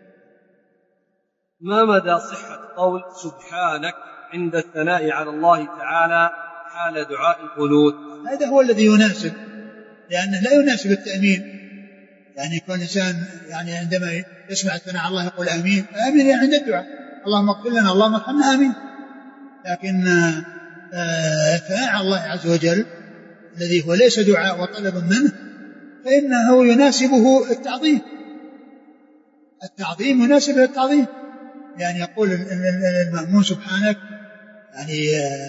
ما مدى صحة قول سبحانك عند الثناء على الله تعالى حال دعاء القنوت؟ هذا هو الذي يناسب، لأنه لا يناسب التأمين، يعني يكون الإنسان يعني عندما يسمع الثناء على الله يقول آمين، آمين يعني عند الدعاء اللهم اغفر لنا اللهم ارحمنا آمين. لكن الثناء على الله عز وجل الذي هو ليس دعاء وطلب منه فإنه يناسبه التعظيم، التعظيم يناسبه التعظيم، يعني يقول المأمون سبحانك يعني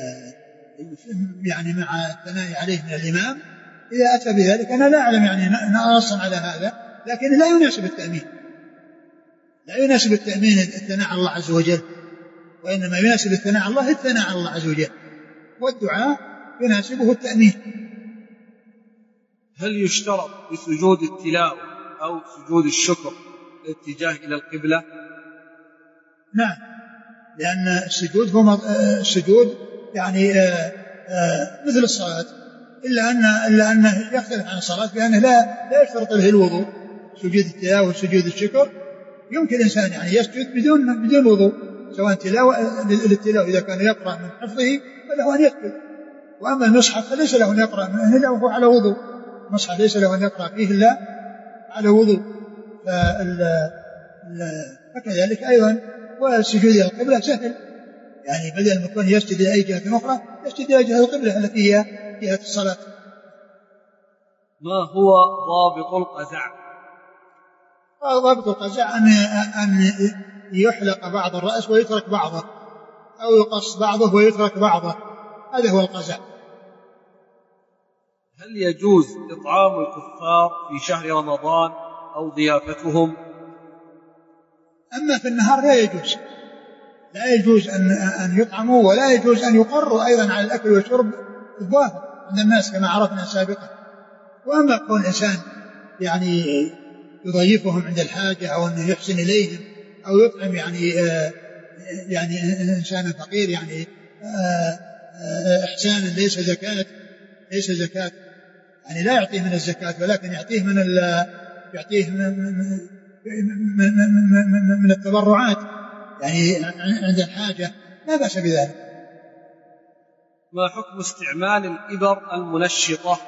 يعني مع الثناء عليه من الإمام إذا أتى بذلك. أنا لا أعلم يعني نصا على هذا، لكن لا يناسب التأمين، لا يناسب التأمين الثناء على الله عز وجل، وإنما يناسب الثناء على الله الثناء على الله عز وجل، والدعاء يناسبه التأمين. هل يشترط بسجود التلاوة أو سجود الشكر الاتجاه إلى القبلة؟ نعم، لأن السجود هو السجود يعني آآ آآ مثل الصلاة، إلا أن إلا أنه يختلف عن الصلاة بأنه لا لا يشترط له الوضوء. سجود التلاوة وسجود الشكر يمكن الإنسان يعني يسجد بدون بدون وضوء، سواء تلاوة للتلاوة إذا كان يقرأ من حفظه فله أن يسجد، وأما المصحف فليس له أن يقرأ منه إلا وهو على وضوء، المصحف ليس له أن يقرأ فيه إلا على وضوء. فكذلك أيضا والسجود إلى القبلة سهل، يعني بدل ما يكون يسجد إلى أي جهة أخرى يسجد إلى جهة القبلة التي هي جهة الصلاة. ما هو ضابط القزع؟ ضابط القزع أن أن يحلق بعض الرأس ويترك بعضه، أو يقص بعضه ويترك بعضه، هذا هو القزع. هل يجوز إطعام الكفار في شهر رمضان أو ضيافتهم؟ أما في النهار لا يجوز، لا يجوز أن أن يطعموا، ولا يجوز أن يقروا أيضا على الأكل والشرب الظاهر عند الناس كما عرفنا سابقا. وأما كون الإنسان يعني يضيفهم عند الحاجة أو أنه يحسن إليهم أو يطعم يعني آه يعني إنسان فقير يعني آه آه إحسانا ليس زكاة، ليس زكاة يعني لا يعطيه من الزكاة ولكن يعطيه من يعطيه من, من, من, من, من التبرعات يعني عند الحاجة، لا بأس بذلك. ما حكم استعمال الإبر المنشطة؟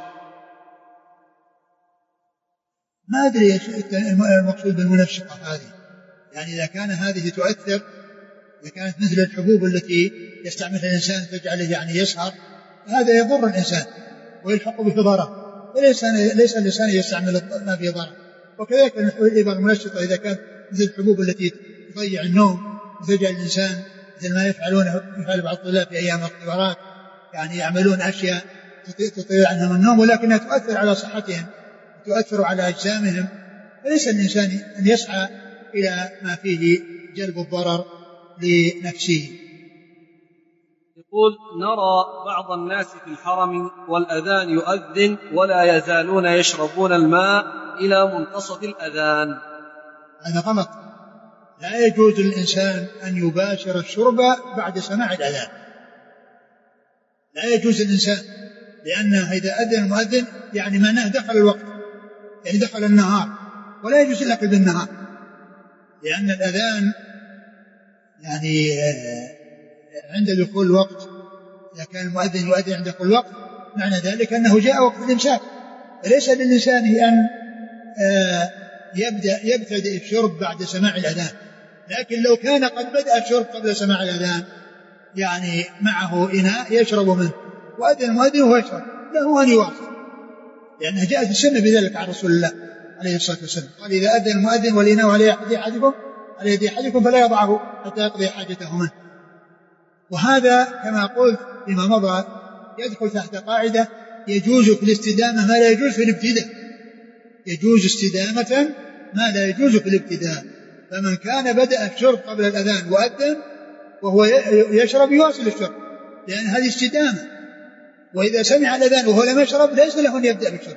ما أدري المقصود بالمنشطة هذه، يعني إذا كان هذه تؤثر، إذا كانت مثل الحبوب التي يستعملها الإنسان تجعله يعني يسهر، هذا يضر الإنسان ويلحق به ضرر، ليس ليس الإنسان يستعمل ما فيه ضرر. وكذلك الإبر المنشطة إذا كانت مثل الحبوب التي تضيع النوم وتجعل الإنسان مثل ما يفعلونه يفعل بعض الطلاب في أيام الاختبارات، يعني يعملون أشياء تطيع عنهم النوم ولكنها تؤثر على صحتهم تؤثر على أجسامهم، فليس الإنسان أن يسعى إلى ما فيه جلب الضرر لنفسه. يقول: نرى بعض الناس في الحرم والأذان يؤذن ولا يزالون يشربون الماء إلى منتصف الأذان. هذا غلط، لا يجوز للإنسان أن يباشر الشرب بعد سماع الأذان، لا يجوز للإنسان، لأنه إذا أذن المؤذن يعني معناه دخل الوقت، يعني دخل النهار، ولا يجوز الأكل بالنهار، لأن الأذان يعني عند دخول الوقت، إذا كان المؤذن يؤذن عند دخول الوقت معنى ذلك أنه جاء وقت الإمساك، فليس للإنسان أن يبدأ يبتدئ الشرب بعد سماع الأذان. لكن لو كان قد بدأ الشرب قبل سماع الأذان يعني معه إناء يشرب منه وأذن المؤذن وهو يشرب، له أن يواصل، لأنها جاءت السنة بذلك عن رسول الله عليه الصلاة والسلام، قال: إذا أذن المؤذن والإناء على يد أحدكم على يد أحدكم فلا يضعه حتى يقضي حاجته منه. وهذا كما قلت فيما مضى يدخل تحت قاعدة: يجوز في الاستدامة ما لا يجوز في الابتداء، يجوز استدامة ما لا يجوز في الابتداء. فمن كان بدأ الشرب قبل الأذان وأذن وهو يشرب يواصل الشرب، لأن هذه استدامة. وإذا سمع الأذان وهو لم يشرب ليس له أن يبدأ بالشرب.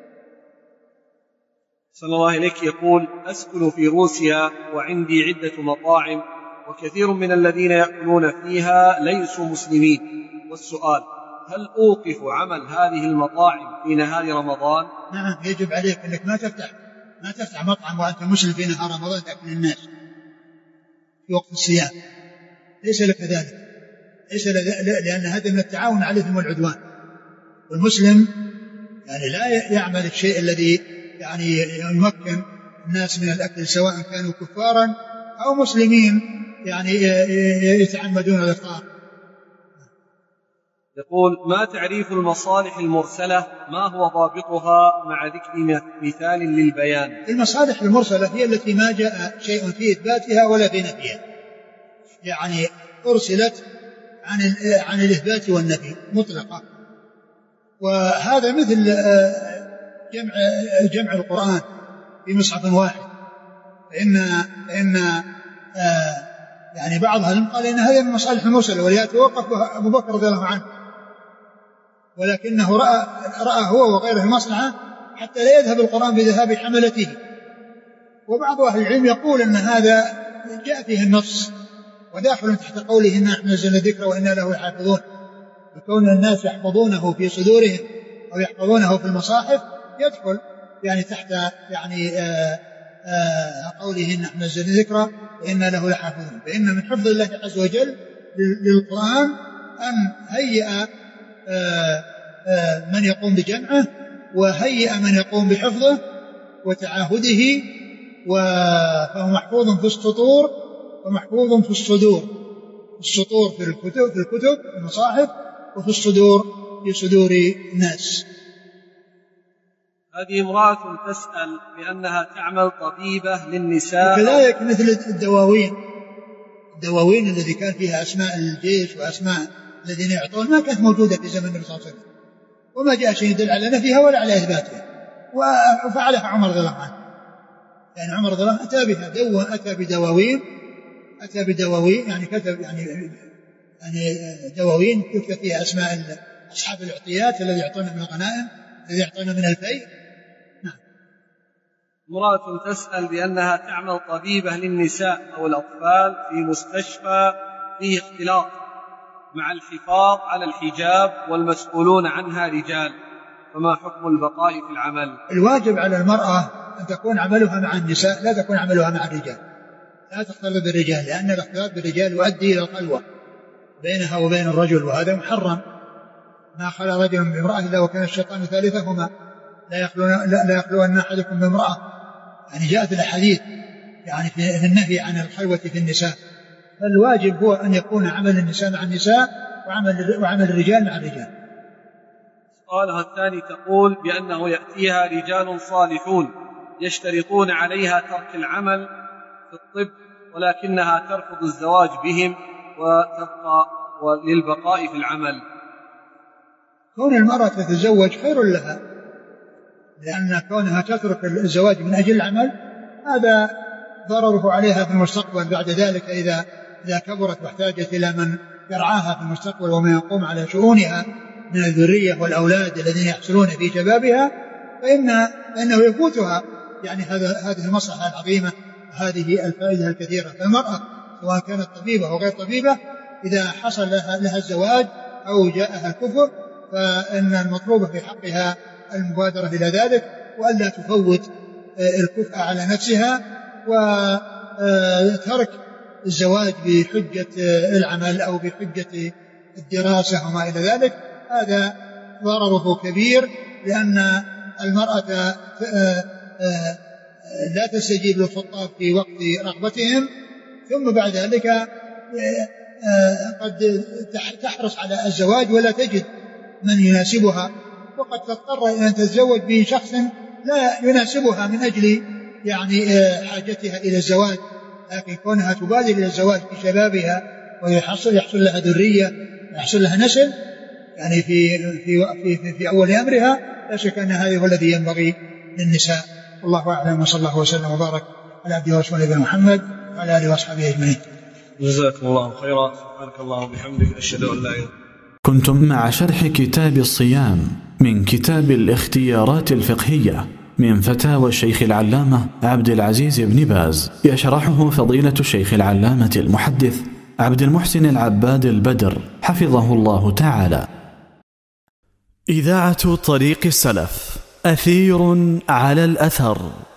صلى الله عليك يقول: أسكن في روسيا وعندي عدة مطاعم وكثير من الذين يأكلون فيها ليسوا مسلمين، والسؤال: هل أوقف عمل هذه المطاعم في نهار رمضان؟ نعم، يجب عليك أنك ما تفتح ما تفتح مطعم وأنت مسلم في نهار رمضان تأكل الناس في وقت الصيام، ليس لك ذلك، ليس لأن هذا من التعاون على الإثم والعدوان. والمسلم يعني لا يعمل الشيء الذي يعني يمكن الناس من الأكل سواء كانوا كفارا أو مسلمين يعني يتعمدون الإفطار. يقول: ما تعريف المصالح المرسلة؟ ما هو ضابطها مع ذكر مثال للبيان؟ المصالح المرسلة هي التي ما جاء شيء في إثباتها ولا في نفيها، يعني أرسلت عن عن الإثبات والنفي مطلقة. وهذا مثل جمع جمع القرآن في مصحف واحد، فإن فإن يعني بعض أهل العلم قال إن هذه من المصالح المرسلة ولهذا توقف أبو بكر رضي الله عنه، ولكنه رأى رأى هو وغيره المصلحة حتى لا يذهب القرآن بذهاب حملته. وبعض أهل العلم يقول أن هذا جاء فيه النص وداخل تحت قوله إنا نحن نزلنا الذكر وإنا له لحافظون، وكون الناس يحفظونه في صدورهم أو يحفظونه في المصاحف يدخل يعني تحت يعني آآ آآ قوله إنا نحن نزلنا الذكر وإنا له لحافظون. فإن من حفظ الله عز وجل للقرآن أن هيئ آآ آآ من يقوم بجمعه وهيئ من يقوم بحفظه وتعاهده، فهو محفوظ في السطور ومحفوظ في الصدور، السطور في الكتب في الكتب المصاحف، وفي الصدور في صدور الناس. هذه امرأة تسأل بأنها تعمل طبيبة للنساء، كذلك مثل الدواوين الدواوين الذي كان فيها أسماء الجيش وأسماء الذين يعطون ما كانت موجودة في زمن النبي صلى الله عليه وسلم، وما جاء شيء يدل على نفيها ولا على إثباتها، وفعلها عمر رضي الله عنه. يعني عمر رضي الله عنه أتى بها دو أتى بدواوين أتى بدواوين يعني كتب يعني يعني دواوين يكتب فيها أسماء أصحاب العطيات الذي يعطون من الغنائم الذي يعطون من الفيء. نعم. امرأة تسأل بأنها تعمل طبيبة للنساء أو الأطفال في مستشفى فيه اختلاط مع الحفاظ على الحجاب والمسؤولون عنها رجال، فما حكم البقاء في العمل؟ الواجب على المرأة أن تكون عملها مع النساء، لا تكون عملها مع الرجال، لا تختلط بالرجال، لأن الاختلاط بالرجال يؤدي إلى الخلوة بينها وبين الرجل، وهذا محرم. ما خلا رجل بامرأة إلا وكان الشيطان ثالثهما، لا يخلون لا, لا يخلون أحدكم بامرأة. يعني جاءت الأحاديث يعني في النهي عن الخلوة في النساء. فالواجب هو أن يكون عمل النساء مع النساء وعمل وعمل الرجال مع الرجال. سؤالها الثاني تقول بأنه يأتيها رجال صالحون يشترطون عليها ترك العمل في الطب، ولكنها ترفض الزواج بهم وتبقى للبقاء في العمل. كون المرأة تتزوج خير لها، لأن كونها تترك الزواج من أجل العمل هذا ضرره عليها في المستقبل بعد ذلك، إذا إذا كبرت واحتاجت إلى من يرعاها في المستقبل ومن يقوم على شؤونها من الذرية والأولاد الذين يحصلون في شبابها، فإن فإنه يفوتها يعني هذا هذه المصلحة العظيمة، هذه الفائدة الكثيرة. فالمرأة سواء كانت طبيبة أو غير طبيبة إذا حصل لها, لها الزواج أو جاءها الكفر، فإن المطلوب في حقها المبادرة إلى ذلك، وألا تفوت الكفء على نفسها وترك الزواج بحجة العمل أو بحجة الدراسة وما إلى ذلك. هذا ضرره كبير، لأن المرأة لا تستجيب للخطاب في وقت رغبتهم، ثم بعد ذلك قد تحرص على الزواج ولا تجد من يناسبها، وقد تضطر إلى أن تتزوج بشخص لا يناسبها من أجل يعني حاجتها إلى الزواج، لكن كونها تبادر إلى الزواج في شبابها ويحصل يحصل لها ذرية ويحصل لها نسل يعني في في في, في أول أمرها، لا شك أن هذا هو الذي ينبغي للنساء. والله أعلم، وصلى الله وسلم وبارك على عبده ورسوله نبينا محمد وعلى آله وأصحابه أجمعين. جزاكم الله خيرا. سبحانك اللهم وبحمدك أشهد أن لا إله إلا أنت. كنتم مع شرح كتاب الصيام من كتاب الاختيارات الفقهية من فتاوى الشيخ العلامة عبد العزيز بن باز، يشرحه فضيلة الشيخ العلامة المحدث عبد المحسن العباد البدر حفظه الله تعالى. إذاعة طريق السلف، أثير على الأثر.